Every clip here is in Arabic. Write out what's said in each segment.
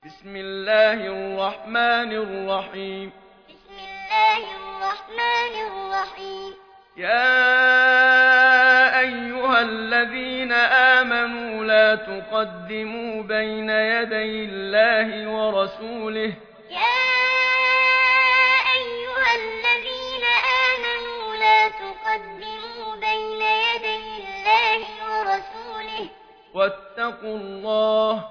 بسم الله الرحمن الرحيم بسم الله الرحمن الرحيم يا أيها الذين آمنوا لا تقدموا بين يدي الله ورسوله يا أيها الذين آمنوا لا تقدموا بين يدي الله ورسوله واتقوا الله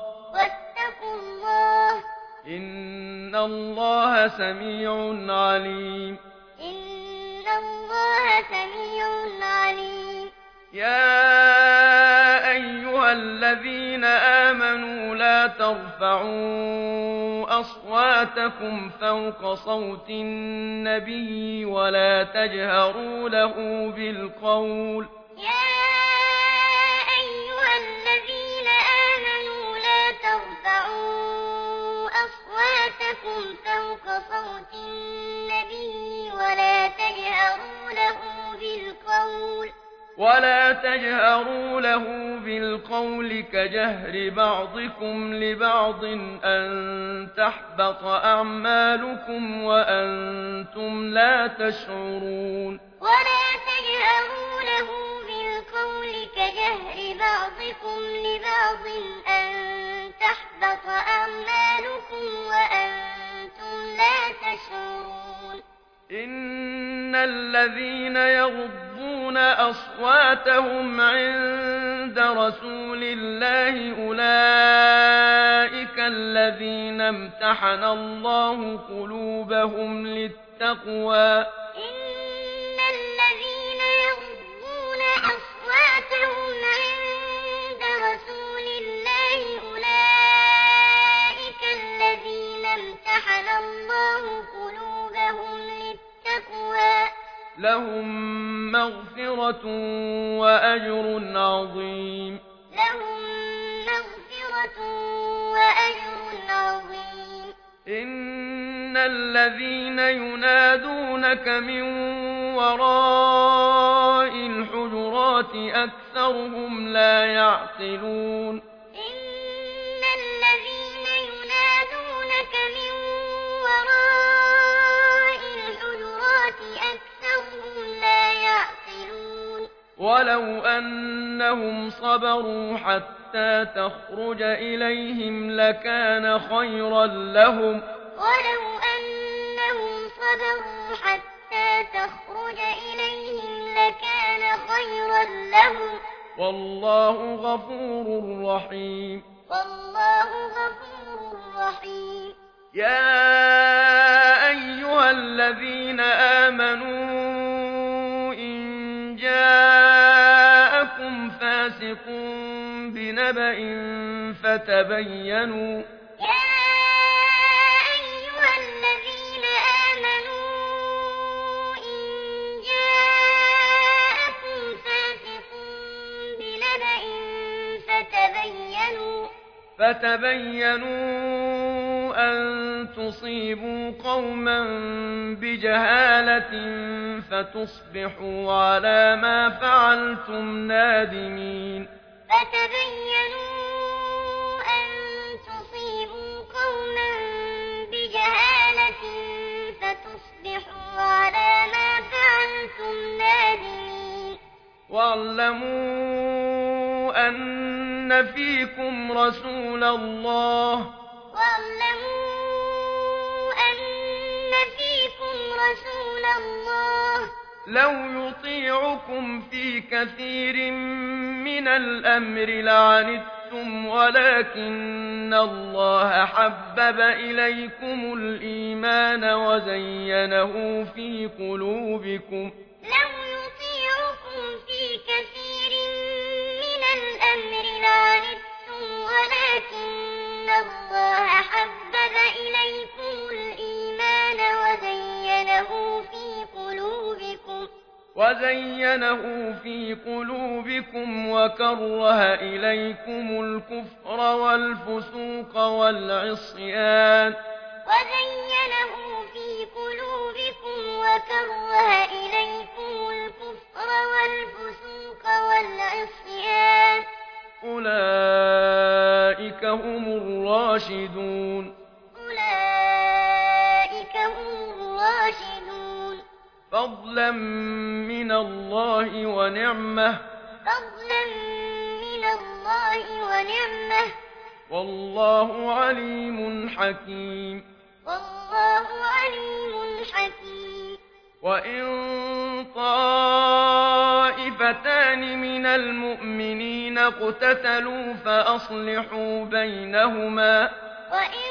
إن الله سميع عليم إن الله سميع عليم يا أيها الذين آمنوا لا ترفعوا أصواتكم فوق صوت النبي ولا تجهروا له بالقول يا أيها الذين آمنوا لا ترفعوا أصواتكم فوق صوت النبي ولا تجهروا له بالقول كجهر بعضكم لبعض أن تحبط أعمالكم وأنتم لا تشعرون ولا تجهروا له بالقول كجهر بعضكم لبعض أن تحبط أعمالكم وأنتم لا تشعرون إن الذين يغضون أصواتهم عند رسول الله أولئك الذين امتحن الله قلوبهم للتقوى إن الذين يغضون أصواتهم عند رسول الله أولئك الذين امتحن الله قلوبهم للتقوى لهم مغفرة وأجر عظيم لهم مغفرة وأجر عظيم إن الذين ينادونك من وراء الحجرات أكثرهم لا يعقلون إن الذين ينادونك من وراء الحجرات أكثرهم لا يعقلون ولو أنهم صبروا حتى تخرج إليهم لكان خيرا لهم ولو أنهم صبروا حتى تخرج إليهم لكان خيرا لهم والله غفور رحيم والله غفور رحيم يا أيها الذين آمنوا إن جاءكم فاسق بنبأ فتبينوا يا أيها الذين آمنوا إن جاءكم فاسق بنبأ فتبينوا أن تصيبوا قوما بجهالة فتصبحوا على ما فعلتم نادمين فتبينوا أن تصيبوا قوما بجهالة فتصبحوا على ما فعلتم نادمين واعلموا أن فيكم رسول الله لو يطيعكم في كثير من الأمر لعنتم ولكن الله حبب إليكم الإيمان وزينه في قلوبكم ولكن الله حبب إليكم الإيمان وزينه في قلوبكم وكره إليكم الكفر والفسوق والعصيان أولئك أولئك هم الراشدون أولئك هم الراشدون فضلا من الله ونعمة فضلا من الله ونعمة والله عليم حكيم والله عليم حكيم وإن طائفتان من المؤمنين اقتتلوا فأصلحوا بينهما وإن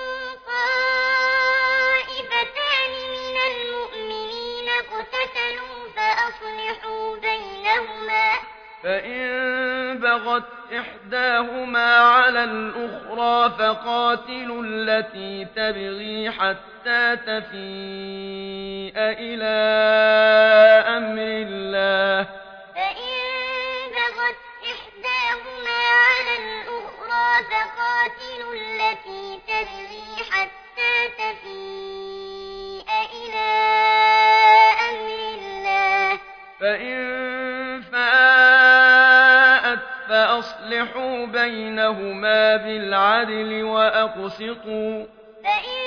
طائفتان من المؤمنين اقتتلوا فأصلحوا بينهما فإن بغت إحداهما على الأخرى فقاتلوا التي تبغي حتى تفيء إلى أمر الله فإن بغت إحداهما على الأخرى فقاتلوا التي تبغي حتى تفيء إلى أمر الله فإن فاءت فأصلحوا بينهما بالعدل وأقسطوا فإن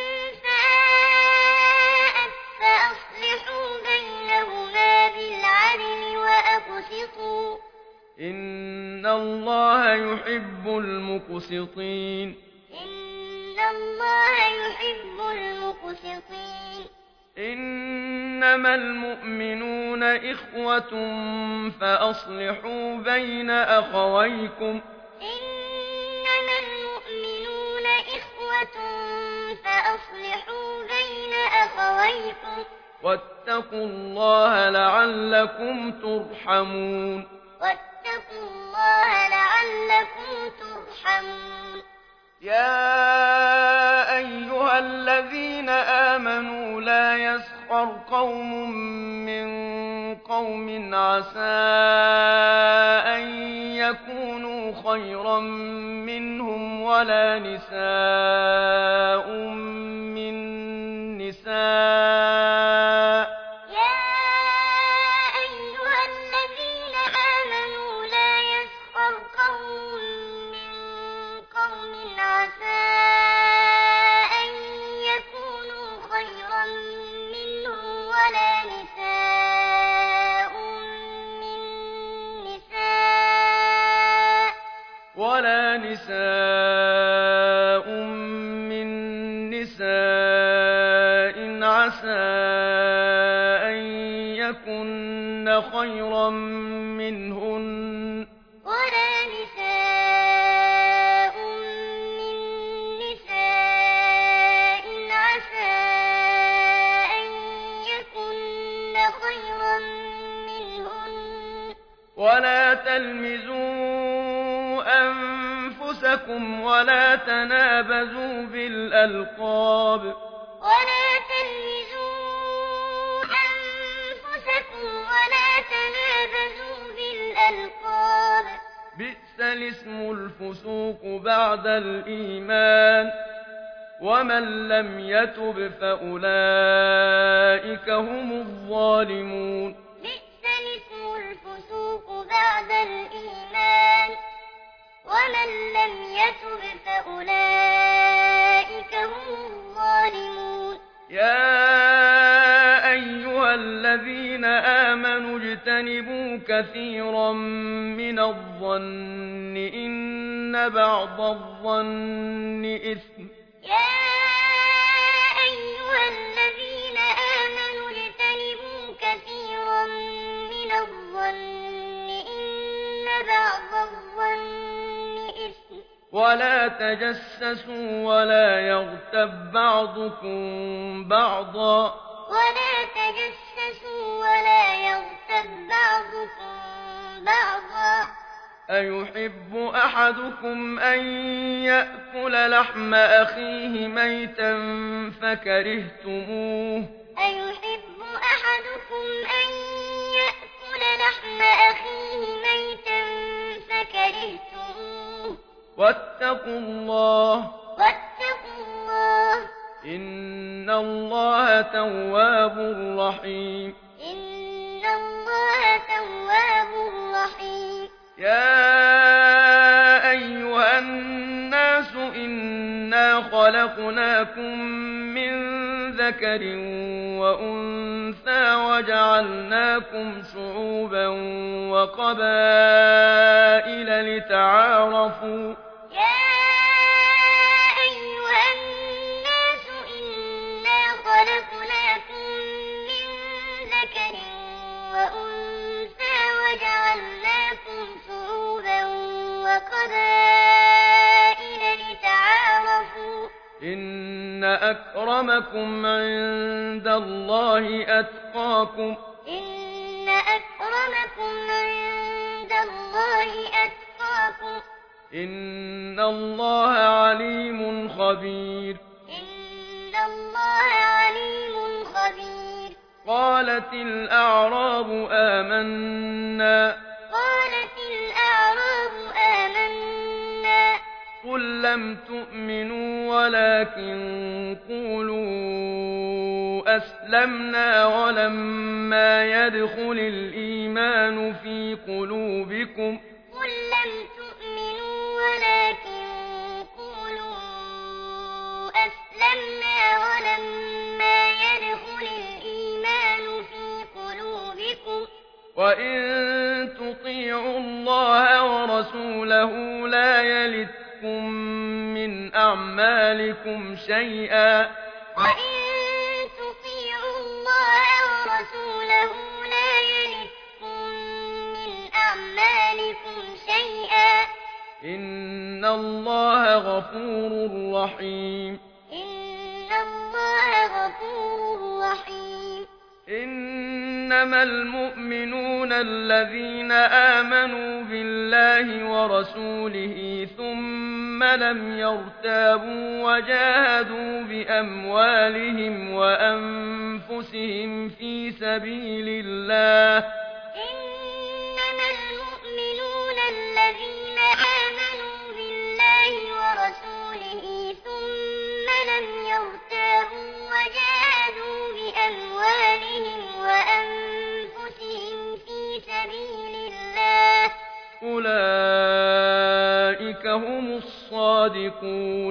فاءت فأصلحوا بينهما بالعدل وأقسطوا إن الله يحب المقسطين إن الله يحب المقسطين إنما المؤمنون إخوة فأصلحوا بين أخويكم إنما المؤمنون إخوة فأصلحوا بين أخويكم واتقوا الله لعلكم ترحمون واتقوا الله لعلكم ترحمون يا أيها الذين آمنوا لا يسخر قوم من قوم عسى أن يكونوا خيرا منهم ولا نساء من نساء يا أيها الذين آمنوا لا يسخر قوم من قوم عسى أن يكونوا خيرا منهم ولا نساء من نساء عسى أن يكن خيرا منهن ولا نساء من نساء عسى أن يكن خيرا منهن ولا تلمزوا أنفسكم ولا تنابزوا بالألقاب ولا تلمزوا أنفسكم ولا تنابزوا بالألقاب بئس الاسم الفسوق بعد الإيمان ومن لم يتب فأولئك هم الظالمون بئس الاسم الفسوق بعد الإيمان ومن لم يتب فأولئك هم الظالمون يا أيها الذين آمنوا اجتنبوا كثيرا من الظن إن بعض الظن إثم يا أيها الذين آمنوا اجتنبوا كثيرا من الظن إن بعض الظن إثم ولا تجسسوا ولا يغتب بعضكم بعضا ولا تجسسوا ولا يغتب بعضكم بعضا أيحب أحدكم أن يأكل لحم أخيه ميتا فكرهتموه أيحب أحدكم أن يأكل لحم أخيه ميتا فكرهتموه واتقوا الله إن الله تواب رحيم إن الله تواب رحيم يا أيها الناس إنا خلقناكم من ذكر وأنثى وجعلناكم شعوبا وقبائل لتعارفوا يا أيها الناس إنا خلقناكم من ذكر وأنثى وجعلناكم شعوبا وقبائل لتعارفوا إن أكرمكم عند الله أتقاكم إن أكرمكم عند الله أتقاكم إن الله عليم خبير إن الله عليم خبير قالت الأعراب آمنا قالت الأعراب آمنا قل لم تؤمنوا ولكن قولوا أسلمنا ولما يدخل الإيمان في قلوبكم قل لم تؤمنوا ولكن قولوا أسلمنا ولما يدخل الإيمان في قلوبكم وإن تطيعوا الله ورسوله لا يلتكم من أعمالكم شيئا وإن تطيعوا الله ورسوله لا يلتكم من أعمالكم شيئا إن الله غفور رحيم إن الله غفور رحيم إنما المؤمنون الذين آمنوا بالله ورسوله ثم لم يرتابوا وجاهدوا بأموالهم وأنفسهم في سبيل الله إنما المؤمنون الذين آمنوا بالله ورسوله ثم لم يرتابوا وجاهدوا بأموالهم وأنفسهم في سبيل الله أولئك هم الصادقون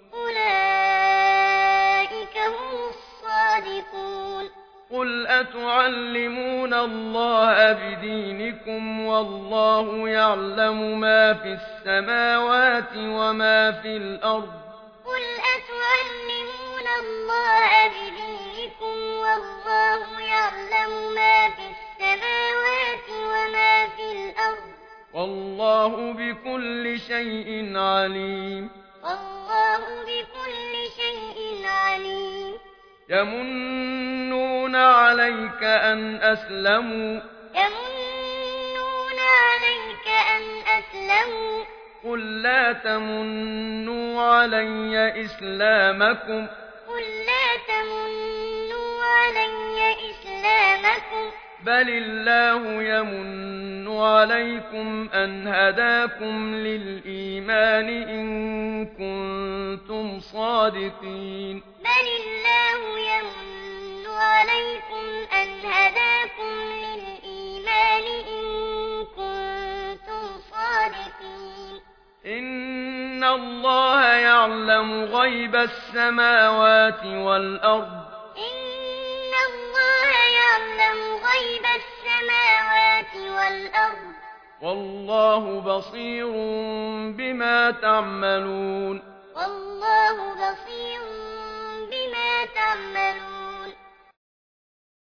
أولئك هم الصادقون قل أتعلمون الله بدينكم والله يعلم ما في السماوات وما في الأرض قل أتعلمون الله بدينكم والله يعلم ما في السماوات وما في الأرض والله بكل شيء عليم والله بكل شيء عليم يمنون عليك أن أسلموا يمنون عليك أن أسلموا قل لا تمنوا علي إسلامكم قل لا تمنوا علي إسلامكم بل الله يمن عليكم أن هداكم للإيمان إن كنتم صادقين بل الله يمن عليكم أن هداكم للإيمان إن كنتم صادقين إن الله يعلم غيب السماوات والأرض إن الله يعلم غيب السماوات والأرض والله بصير بما تعملون والله بصير بما تعملون